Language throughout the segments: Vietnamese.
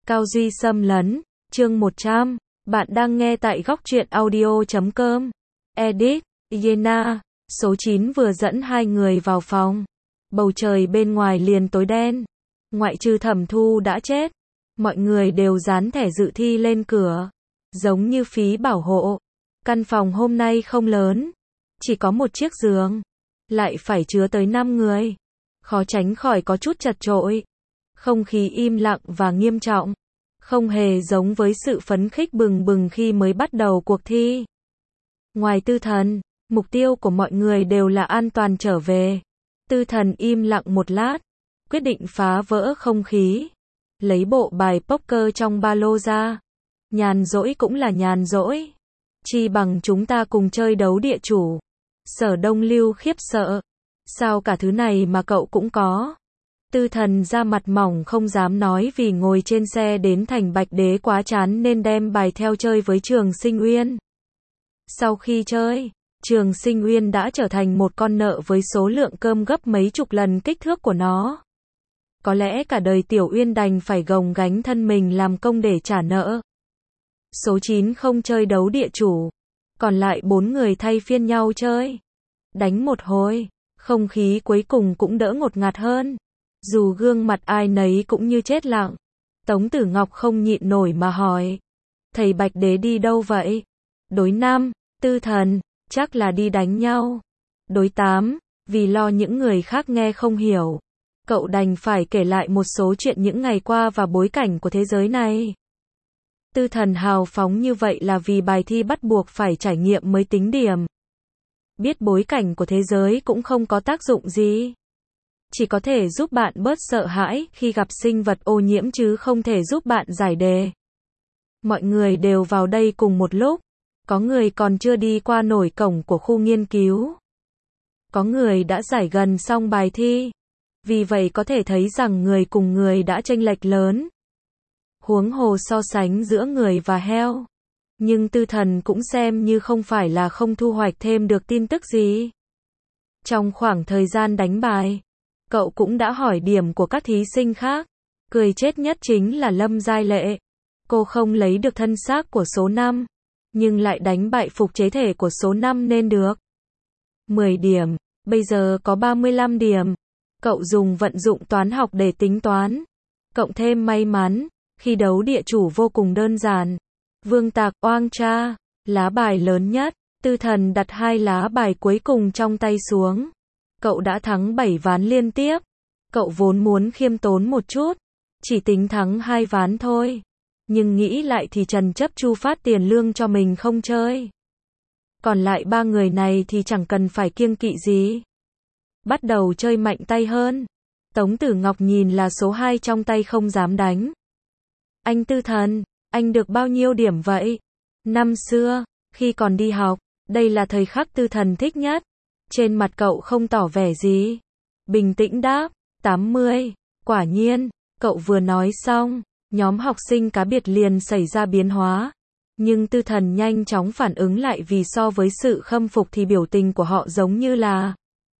Cao Duy xâm lấn, chương 100, bạn đang nghe tại góc truyện audio.com. Edit, Yena, số 9 vừa dẫn hai người vào phòng. Bầu trời bên ngoài liền tối đen. Ngoại trừ Thẩm Thu đã chết, mọi người đều dán thẻ dự thi lên cửa, giống như phí bảo hộ. Căn phòng hôm nay không lớn, chỉ có một chiếc giường, lại phải chứa tới 5 người. Khó tránh khỏi có chút chật chội. Không khí im lặng và nghiêm trọng, không hề giống với sự phấn khích bừng bừng khi mới bắt đầu cuộc thi. Ngoài Tư Thần, mục tiêu của mọi người đều là an toàn trở về. Tư Thần im lặng một lát, quyết định phá vỡ không khí, lấy bộ bài poker trong ba lô ra. Nhàn rỗi cũng là nhàn rỗi, chi bằng chúng ta cùng chơi đấu địa chủ. Sở Đông Lưu khiếp sợ, sao cả thứ này mà cậu cũng có? Tư Thần ra mặt mỏng không dám nói vì ngồi trên xe đến thành Bạch Đế quá chán nên đem bài theo chơi với Trường Sinh Uyên. Sau khi chơi, Trường Sinh Uyên đã trở thành một con nợ với số lượng cơm gấp mấy chục lần kích thước của nó. Có lẽ cả đời Tiểu Uyên đành phải gồng gánh thân mình làm công để trả nợ. Số 9 không chơi đấu địa chủ, còn lại 4 người thay phiên nhau chơi. Đánh một hồi, không khí cuối cùng cũng đỡ ngột ngạt hơn. Dù gương mặt ai nấy cũng như chết lặng, Tống Tử Ngọc không nhịn nổi mà hỏi: thầy Bạch Đế đi đâu vậy? Đối 5, Tư Thần, chắc là đi đánh nhau. Đối 8, vì lo những người khác nghe không hiểu, cậu đành phải kể lại một số chuyện những ngày qua và bối cảnh của thế giới này. Tư Thần hào phóng như vậy là vì bài thi bắt buộc phải trải nghiệm mới tính điểm. Biết bối cảnh của thế giới cũng không có tác dụng gì, chỉ có thể giúp bạn bớt sợ hãi khi gặp sinh vật ô nhiễm chứ không thể giúp bạn giải đề. Mọi người đều vào đây cùng một lúc, có người còn chưa đi qua nổi cổng của khu nghiên cứu. Có người đã giải gần xong bài thi, vì vậy có thể thấy rằng người cùng người đã chênh lệch lớn. Huống hồ so sánh giữa người và heo. Nhưng Tư Thần cũng xem như không phải là không thu hoạch thêm được tin tức gì. Trong khoảng thời gian đánh bài, cậu cũng đã hỏi điểm của các thí sinh khác. Cười chết nhất chính là Lâm Giai Lệ. Cô không lấy được thân xác của số 5, nhưng lại đánh bại phục chế thể của số 5 nên được 10 điểm, bây giờ có 35 điểm. Cậu dùng vận dụng toán học để tính toán, cộng thêm may mắn, khi đấu địa chủ vô cùng đơn giản. Vương Tạc, oang cha, lá bài lớn nhất. Tư Thần đặt 2 lá bài cuối cùng trong tay xuống. Cậu đã thắng 7 ván liên tiếp. Cậu vốn muốn khiêm tốn một chút, chỉ tính thắng 2 ván thôi. Nhưng nghĩ lại thì trần chấp chu phát tiền lương cho mình không chơi. Còn lại 3 người này thì chẳng cần phải kiêng kỵ gì. Bắt đầu chơi mạnh tay hơn. Tống Tử Ngọc nhìn là số 2 trong tay không dám đánh. Anh Tư Thần, anh được bao nhiêu điểm vậy? Năm xưa, khi còn đi học, đây là thời khắc Tư Thần thích nhất. Trên mặt cậu không tỏ vẻ gì, bình tĩnh đáp: 80. Quả nhiên, cậu vừa nói xong, nhóm học sinh cá biệt liền xảy ra biến hóa. Nhưng Tư Thần nhanh chóng phản ứng lại vì so với sự khâm phục thì biểu tình của họ giống như là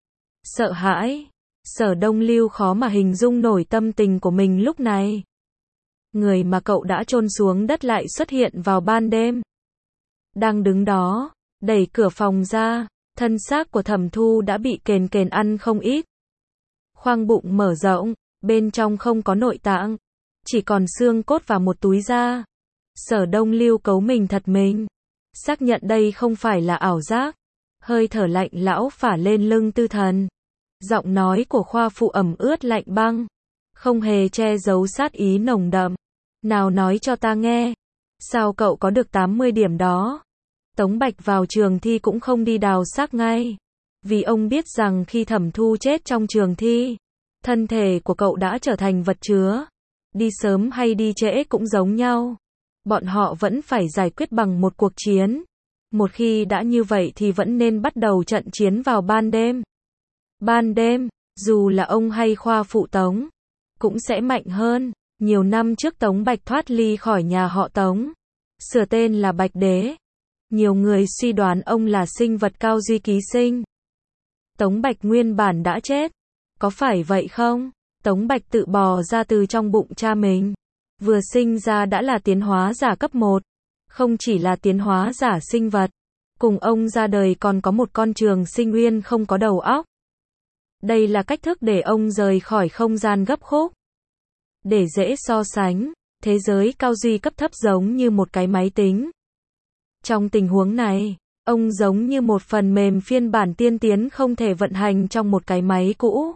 sợ hãi. Sở Đông Lưu khó mà hình dung nổi tâm tình của mình lúc này. Người mà cậu đã chôn xuống đất lại xuất hiện vào ban đêm. Đang đứng đó, đẩy cửa phòng ra, thân xác của Thẩm Thu đã bị kền kền ăn không ít. Khoang bụng mở rộng, bên trong không có nội tạng, chỉ còn xương cốt và một túi da. Sở Đông Lưu cấu mình thật mình, xác nhận đây không phải là ảo giác. Hơi thở lạnh lão phả lên lưng Tư Thần. Giọng nói của khoa phụ ẩm ướt lạnh băng, không hề che giấu sát ý nồng đậm. Nào nói cho ta nghe, sao cậu có được 80 điểm đó? Tống Bạch vào trường thi cũng không đi đào xác ngay, vì ông biết rằng khi Thẩm Thu chết trong trường thi, thân thể của cậu đã trở thành vật chứa. Đi sớm hay đi trễ cũng giống nhau. Bọn họ vẫn phải giải quyết bằng một cuộc chiến. Một khi đã như vậy thì vẫn nên bắt đầu trận chiến vào ban đêm. Ban đêm, dù là ông hay khoa phụ Tống, cũng sẽ mạnh hơn. Nhiều năm trước Tống Bạch thoát ly khỏi nhà họ Tống, sửa tên là Bạch Đế. Nhiều người suy đoán ông là sinh vật Cao Duy ký sinh. Tống Bạch nguyên bản đã chết, có phải vậy không? Tống Bạch tự bò ra từ trong bụng cha mình. vừa sinh ra đã là tiến hóa giả cấp 1. Không chỉ là tiến hóa giả sinh vật, cùng ông ra đời còn có một con Trường Sinh Uyên không có đầu óc. Đây là cách thức để ông rời khỏi không gian gấp khúc. Để dễ so sánh, thế giới cao duy cấp thấp giống như một cái máy tính. Trong tình huống này, ông giống như một phần mềm phiên bản tiên tiến không thể vận hành trong một cái máy cũ.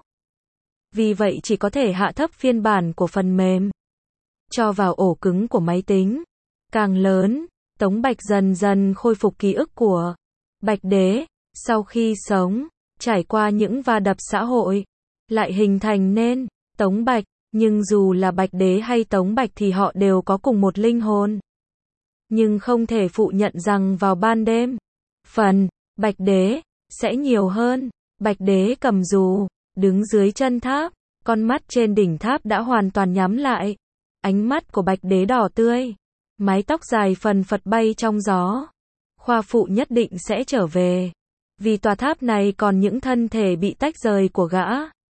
Vì vậy chỉ có thể hạ thấp phiên bản của phần mềm, cho vào ổ cứng của máy tính. Càng lớn, Tống Bạch dần dần khôi phục ký ức của Bạch Đế, sau khi sống, trải qua những va đập xã hội, lại hình thành nên Tống Bạch, nhưng dù là Bạch Đế hay Tống Bạch thì họ đều có cùng một linh hồn. Nhưng không thể phụ nhận rằng vào ban đêm, phần Bạch Đế sẽ nhiều hơn. Bạch Đế cầm dù, đứng dưới chân tháp, con mắt trên đỉnh tháp đã hoàn toàn nhắm lại. Ánh mắt của Bạch Đế đỏ tươi, mái tóc dài phần phật bay trong gió. Khoa phụ nhất định sẽ trở về, vì tòa tháp này còn những thân thể bị tách rời của gã.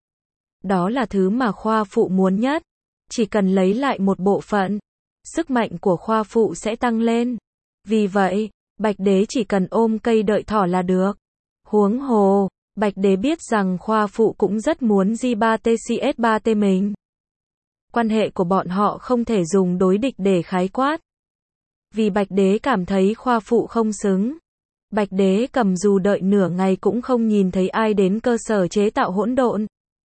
Đó là thứ mà khoa phụ muốn nhất. Chỉ cần lấy lại một bộ phận, sức mạnh của khoa phụ sẽ tăng lên. Vì vậy, Bạch Đế chỉ cần ôm cây đợi thỏ là được. Huống hồ, Bạch Đế biết rằng khoa phụ cũng rất muốn J3TCS3T mình. Quan hệ của bọn họ không thể dùng đối địch để khái quát. Vì Bạch Đế cảm thấy khoa phụ không xứng. Bạch Đế cầm dù đợi nửa ngày cũng không nhìn thấy ai đến cơ sở chế tạo hỗn độn.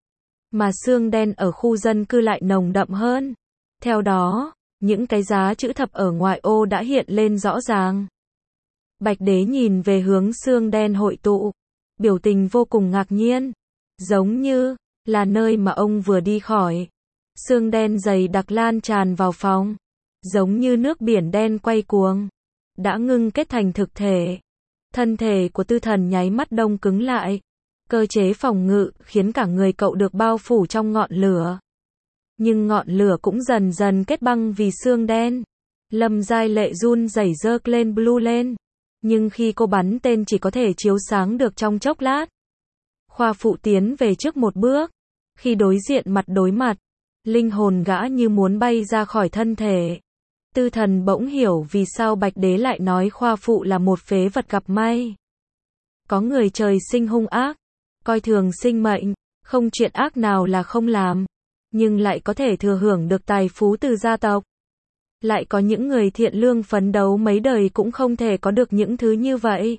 Mà xương đen ở khu dân cư lại nồng đậm hơn. Theo đó, những cái giá chữ thập ở ngoại ô đã hiện lên rõ ràng. Bạch Đế nhìn về hướng xương đen hội tụ, biểu tình vô cùng ngạc nhiên, giống như là nơi mà ông vừa đi khỏi. Xương đen dày đặc lan tràn vào phòng, giống như nước biển đen quay cuồng, đã ngưng kết thành thực thể. Thân thể của Tư Thần nháy mắt đông cứng lại. Cơ chế phòng ngự khiến cả người cậu được bao phủ trong ngọn lửa. Nhưng ngọn lửa cũng dần dần kết băng vì xương đen. Lâm Giai Lệ run rẩy giơ lên blue lên. Nhưng khi cô bắn tên chỉ có thể chiếu sáng được trong chốc lát. Khoa phụ tiến về trước một bước. Khi đối diện mặt đối mặt, linh hồn gã như muốn bay ra khỏi thân thể. Tư Thần bỗng hiểu vì sao Bạch Đế lại nói khoa phụ là một phế vật gặp may. Có người trời sinh hung ác, coi thường sinh mệnh, không chuyện ác nào là không làm, nhưng lại có thể thừa hưởng được tài phú từ gia tộc. Lại có những người thiện lương phấn đấu mấy đời cũng không thể có được những thứ như vậy.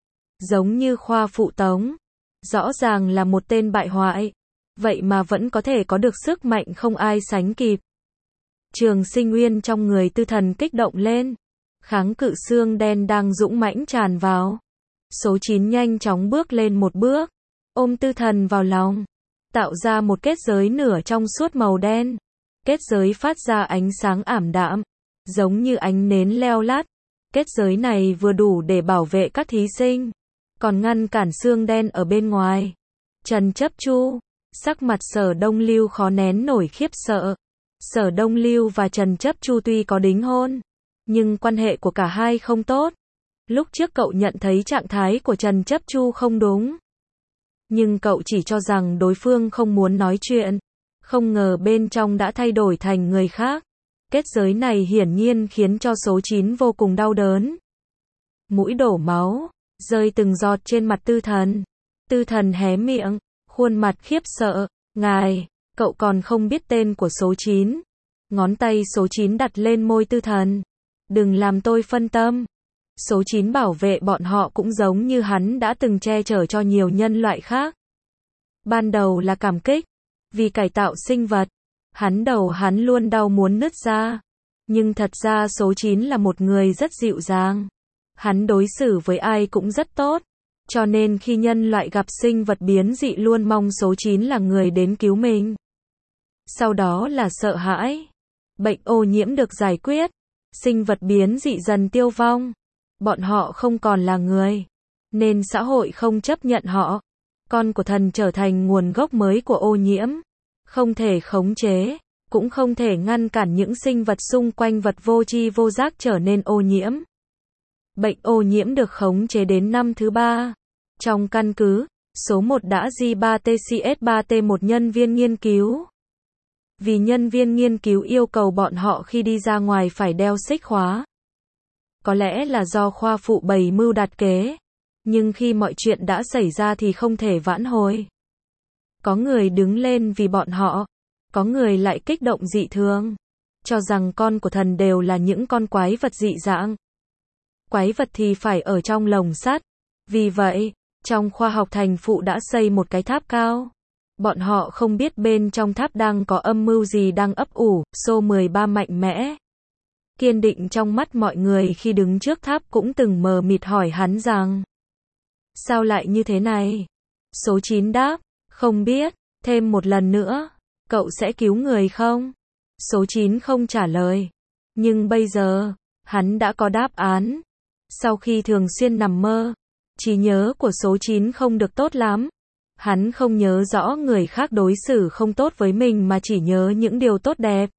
Giống như khoa phụ Tống, rõ ràng là một tên bại hoại, vậy mà vẫn có thể có được sức mạnh không ai sánh kịp. Trường Sinh Uyên trong người Tư Thần kích động lên, kháng cự xương đen đang dũng mãnh tràn vào. Số 9 nhanh chóng bước lên một bước, ôm Tư Thần vào lòng, tạo ra một kết giới nửa trong suốt màu đen. Kết giới phát ra ánh sáng ảm đạm, giống như ánh nến leo lát. Kết giới này vừa đủ để bảo vệ các thí sinh, còn ngăn cản xương đen ở bên ngoài. Trần Chấp Chu, sắc mặt Sở Đông Lưu khó nén nổi khiếp sợ. Sở Đông Lưu và Trần Chấp Chu tuy có đính hôn, nhưng quan hệ của cả hai không tốt. Lúc trước cậu nhận thấy trạng thái của Trần Chấp Chu không đúng, nhưng cậu chỉ cho rằng đối phương không muốn nói chuyện. Không ngờ bên trong đã thay đổi thành người khác. Kết giới này hiển nhiên khiến cho số 9 vô cùng đau đớn. Mũi đổ máu, rơi từng giọt trên mặt Tư Thần. Tư Thần hé miệng, khuôn mặt khiếp sợ. Ngài, cậu còn không biết tên của số 9. Ngón tay số 9 đặt lên môi Tư Thần. Đừng làm tôi phân tâm. Số 9 bảo vệ bọn họ cũng giống như hắn đã từng che chở cho nhiều nhân loại khác. Ban đầu là cảm kích, vì cải tạo sinh vật. Hắn luôn đau muốn nứt ra. Nhưng thật ra số 9 là một người rất dịu dàng. Hắn đối xử với ai cũng rất tốt. Cho nên khi nhân loại gặp sinh vật biến dị luôn mong số 9 là người đến cứu mình. Sau đó là sợ hãi. Bệnh ô nhiễm được giải quyết. Sinh vật biến dị dần tiêu vong. Bọn họ không còn là người, nên xã hội không chấp nhận họ. Con của thần trở thành nguồn gốc mới của ô nhiễm. Không thể khống chế, cũng không thể ngăn cản những sinh vật xung quanh vật vô tri vô giác trở nên ô nhiễm. Bệnh ô nhiễm được khống chế đến năm thứ 3. Trong căn cứ, số 1 đã J3TCS3T một nhân viên nghiên cứu. Vì nhân viên nghiên cứu yêu cầu bọn họ khi đi ra ngoài phải đeo xích khóa. Có lẽ là do khoa phụ bày mưu đặt kế. Nhưng khi mọi chuyện đã xảy ra thì không thể vãn hồi. Có người đứng lên vì bọn họ. Có người lại kích động dị thường. Cho rằng con của thần đều là những con quái vật dị dạng. Quái vật thì phải ở trong lồng sắt. Vì vậy, trong khoa học thành phụ đã xây một cái tháp cao. Bọn họ không biết bên trong tháp đang có âm mưu gì đang ấp ủ. Số 13 mạnh mẽ, kiên định trong mắt mọi người khi đứng trước tháp cũng từng mờ mịt hỏi hắn rằng: sao lại như thế này? Số 9 đáp: không biết, thêm một lần nữa, cậu sẽ cứu người không? Số 9 không trả lời. Nhưng bây giờ, hắn đã có đáp án. Sau khi thường xuyên nằm mơ, trí nhớ của số 9 không được tốt lắm. Hắn không nhớ rõ người khác đối xử không tốt với mình mà chỉ nhớ những điều tốt đẹp.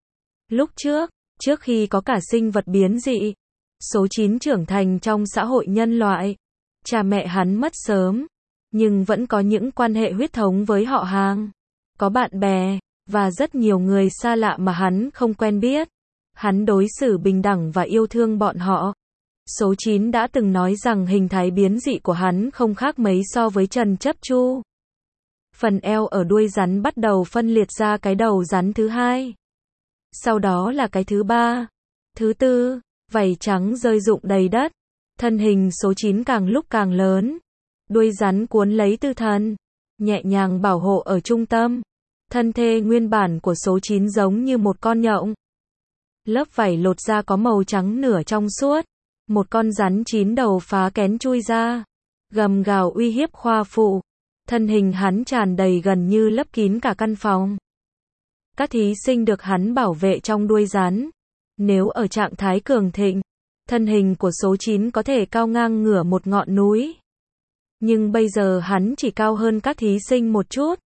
Lúc trước khi có cả sinh vật biến dị, số 9 trưởng thành trong xã hội nhân loại. Cha mẹ hắn mất sớm, nhưng vẫn có những quan hệ huyết thống với họ hàng. Có bạn bè, và rất nhiều người xa lạ mà hắn không quen biết. Hắn đối xử bình đẳng và yêu thương bọn họ. Số 9 đã từng nói rằng hình thái biến dị của hắn không khác mấy so với Trần Chấp Chu. Phần eo ở đuôi rắn bắt đầu phân liệt ra cái đầu rắn thứ hai. Sau đó là cái thứ ba, thứ tư, vảy trắng rơi rụng đầy đất. Thân hình số 9 càng lúc càng lớn. Đuôi rắn cuốn lấy Tư Thần, nhẹ nhàng bảo hộ ở trung tâm. Thân thể nguyên bản của số 9 giống như một con nhộng. Lớp vảy lột ra có màu trắng nửa trong suốt. Một con rắn 9 đầu phá kén chui ra, gầm gào uy hiếp khoa phụ. Thân hình hắn tràn đầy gần như lấp kín cả căn phòng. Các thí sinh được hắn bảo vệ trong đuôi rắn. Nếu ở trạng thái cường thịnh, thân hình của số 9 có thể cao ngang ngửa một ngọn núi. Nhưng bây giờ hắn chỉ cao hơn các thí sinh một chút.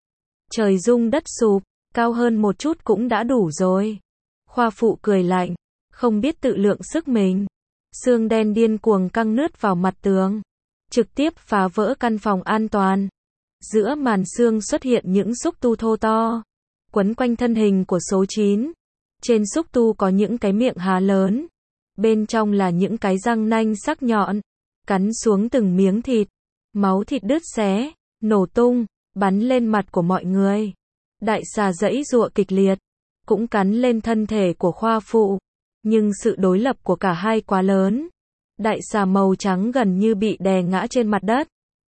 Trời rung đất sụp, cao hơn một chút cũng đã đủ rồi. Khoa phụ cười lạnh, không biết tự lượng sức mình. Xương đen điên cuồng căng nứt vào mặt tường, trực tiếp phá vỡ căn phòng an toàn. Giữa màn xương xuất hiện những xúc tu thô to, quấn quanh thân hình của số 9. Trên xúc tu có những cái miệng há lớn. Bên trong là những cái răng nanh sắc nhọn, cắn xuống từng miếng thịt. Máu thịt đứt xé, nổ tung, bắn lên mặt của mọi người. Đại xà giãy giụa kịch liệt, cũng cắn lên thân thể của khoa phụ. Nhưng sự đối lập của cả hai quá lớn. Đại xà màu trắng gần như bị đè ngã trên mặt đất.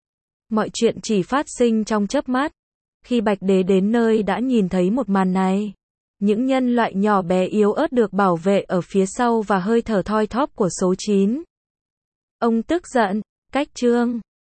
Mọi chuyện chỉ phát sinh trong chớp mắt. Khi Bạch Đế đến nơi đã nhìn thấy một màn này. Những nhân loại nhỏ bé yếu ớt được bảo vệ ở phía sau và hơi thở thoi thóp của số 9. Ông tức giận, cách trương.